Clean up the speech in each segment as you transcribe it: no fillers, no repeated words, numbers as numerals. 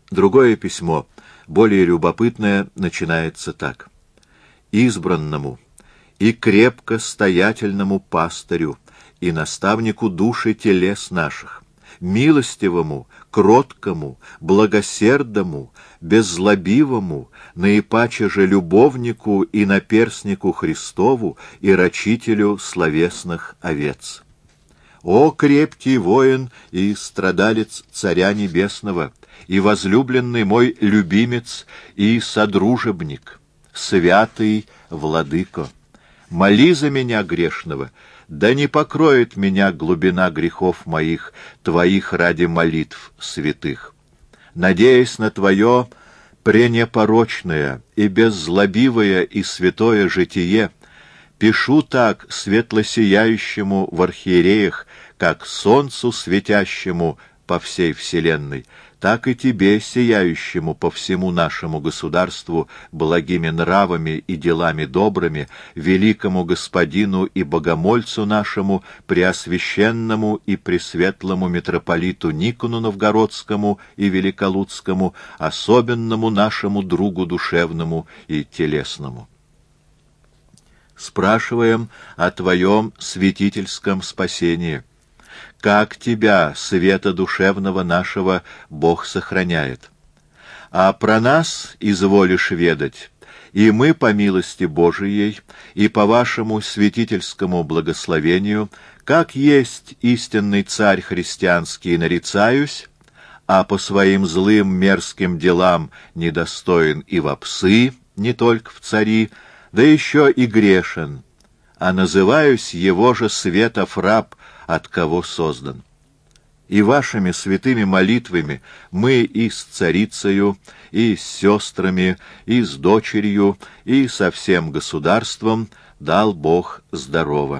Другое письмо, более любопытное, начинается так. «Избранному и крепко стоятельному пастырю и наставнику души телес наших, милостивому, кроткому, благосердному, беззлобивому, наипаче же любовнику и наперснику Христову и рачителю словесных овец. О, крепкий воин и страдалец Царя Небесного, и возлюбленный мой любимец и содружебник, святый владыко! Моли за меня грешного, да не покроет меня глубина грехов моих, твоих ради молитв святых. Надеясь на твое пренепорочное и беззлобивое и святое житие, пишу так светлосияющему в архиереях, как солнцу светящему по всей вселенной, так и тебе, сияющему по всему нашему государству благими нравами и делами добрыми, великому господину и богомольцу нашему, преосвященному и пресветлому митрополиту Никону Новгородскому и Великолудскому, особенному нашему другу душевному и телесному. Спрашиваем о твоем святительском спасении. Как тебя, света душевного нашего, Бог сохраняет? А про нас изволишь ведать, и мы, по милости Божией, и по вашему святительскому благословению, как есть истинный царь христианский, нарицаюсь, а по своим злым мерзким делам недостоин и во псы, не только в цари, да еще и грешен, а называюсь его же светов раб, от кого создан. И вашими святыми молитвами мы и с царицею, и с сестрами, и с дочерью, и со всем государством дал Бог здорово.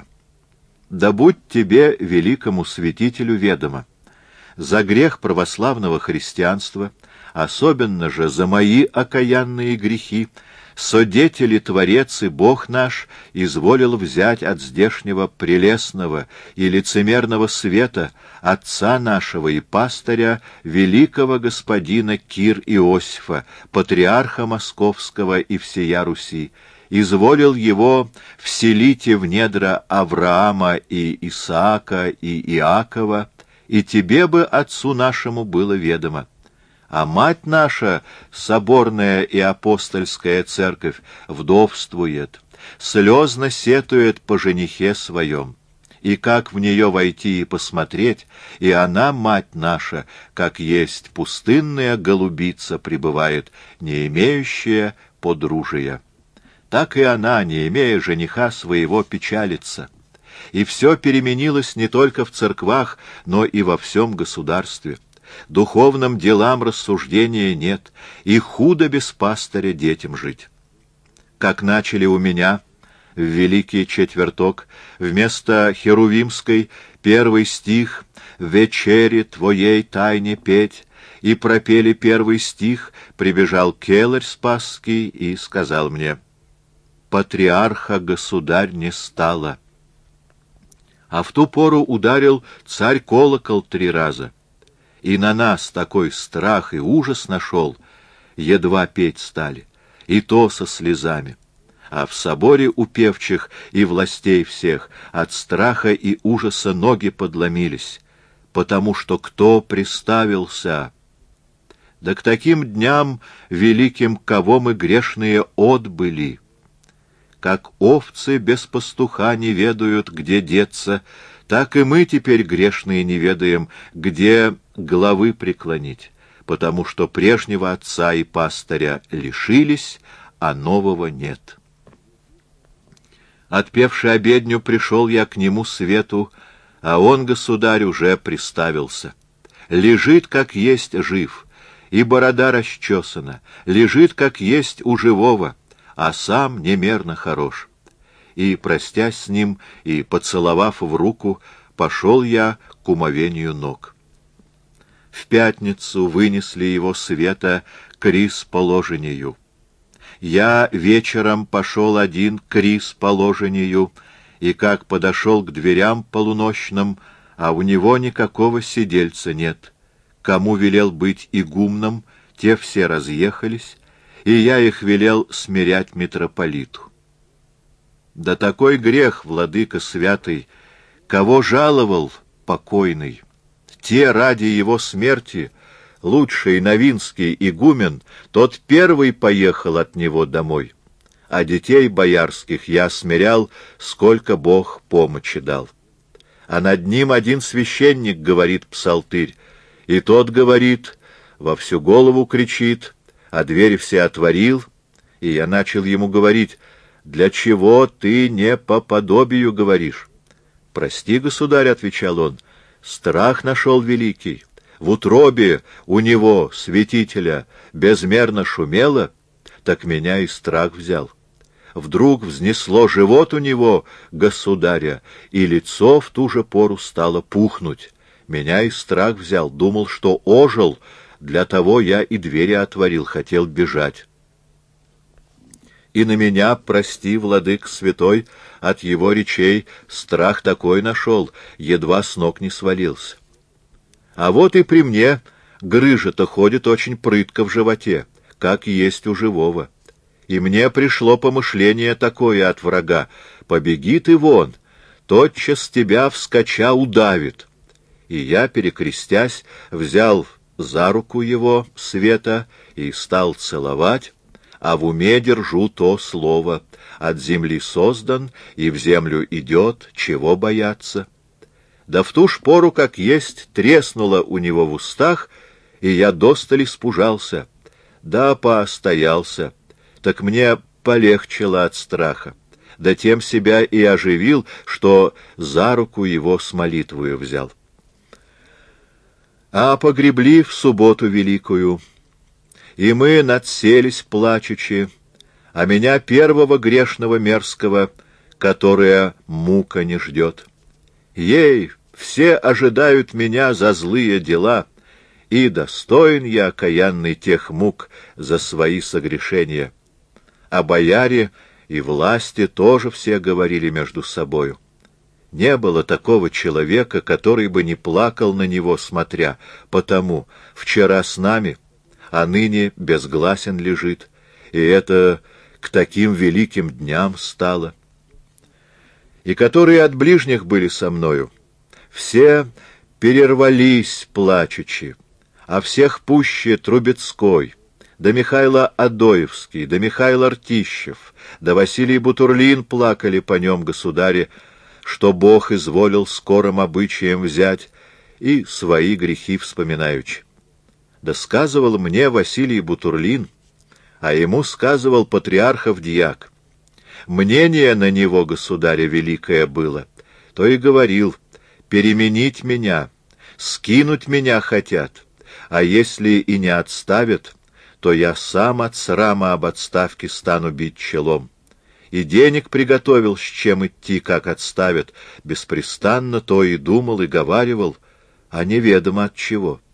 Да будь тебе, великому святителю, ведомо, за грех православного христианства, особенно же за мои окаянные грехи, содетели Творец и Бог наш изволил взять от здешнего прелестного и лицемерного света отца нашего и пастыря, великого господина Кир Иосифа, патриарха Московского и всея Руси, изволил его вселите в недра Авраама и Исаака и Иакова, и тебе бы, отцу нашему, было ведомо. А мать наша, соборная и апостольская церковь, вдовствует, слезно сетует по женихе своем. И как в нее войти и посмотреть, и она, мать наша, как есть пустынная голубица, пребывает, не имеющая подружия. Так и она, не имея жениха своего, печалится. И все переменилось не только в церквах, но и во всем государстве. Духовным делам рассуждения нет, и худо без пастыря детям жить. Как начали у меня в Великий Четверток вместо херувимской первый стих «В вечере твоей тайне петь», и пропели первый стих, прибежал келарь Спасский и сказал мне: «Патриарха, государь, не стало». А в ту пору ударил царь колокол 3 раза. И на нас такой страх и ужас нашел, едва петь стали, и то со слезами. А в соборе у певчих и властей всех от страха и ужаса ноги подломились, потому что кто приставился? Да к таким дням великим, кого мы грешные отбыли. Как овцы без пастуха не ведают, где деться, так и мы теперь грешные не ведаем, где головы преклонить, потому что прежнего отца и пастыря лишились, а нового нет. Отпевши обедню, пришел я к нему свету, а он, государь, уже приставился. Лежит, как есть, жив, и борода расчесана, лежит, как есть, у живого, а сам немерно хорош. И, простясь с ним и поцеловав в руку, пошел я к умовению ног. В пятницу вынесли его света к рис-положению. Я вечером пошел один к рис-положению, и как подошел к дверям полуночным, а у него никакого сидельца нет. Кому велел быть игумном, те все разъехались, и я их велел смирять митрополиту. Да такой грех, владыка святый, кого жаловал покойный, те ради его смерти, лучший новинский игумен, тот первый поехал от него домой, а детей боярских я смирял, сколько Бог помощи дал. А над ним один священник, говорит псалтырь, и тот говорит, во всю голову кричит, а двери все отворил, и я начал ему говорить: «Для чего ты не по подобию говоришь?» «Прости, государь», — отвечал он, — «страх нашел великий. В утробе у него, святителя, безмерно шумело, так меня и страх взял. Вдруг взнесло живот у него, государя, и лицо в ту же пору стало пухнуть. Меня и страх взял, думал, что ожил, для того я и двери отворил, хотел бежать. И на меня, прости, владык святой, от его речей страх такой нашел, едва с ног не свалился. А вот и при мне грыжа-то ходит очень прытко в животе, как есть у живого. И мне пришло помышление такое от врага: побеги ты вон, тотчас тебя вскоча удавит. И я, перекрестясь, взял за руку его, Света, и стал целовать, а в уме держу то слово: от земли создан и в землю идет, чего бояться. Да в ту ж пору, как есть, треснуло у него в устах, и я досталь испужался. Да постоялся, так мне полегчало от страха, да тем себя и оживил, что за руку его с молитвою взял. А погребли в субботу великую, и мы надселись плачучи, а меня первого грешного мерзкого, которая мука не ждет. Ей, все ожидают меня за злые дела, и достоин я, окаянный, тех мук за свои согрешения. А бояре и власти тоже все говорили между собою. Не было такого человека, который бы не плакал на него смотря, потому вчера с нами, а ныне безгласен лежит, и это к таким великим дням стало. И которые от ближних были со мною, все перервались плачучи, а всех пуще Трубецкой, да Михайло Адоевский, да Михаил Артищев, да Василий Бутурлин плакали по нем, государе, что Бог изволил скорым обычаем взять, и свои грехи вспоминаючи. Да сказывал мне Василий Бутурлин, а ему сказывал патриархов дьяк. Мнение на него, государя, великое было, то и говорил: переменить меня, скинуть меня хотят, а если и не отставят, то я сам от срама об отставке стану бить челом. И денег приготовил, с чем идти, как отставят, беспрестанно то и думал, и говаривал, а неведомо от чего.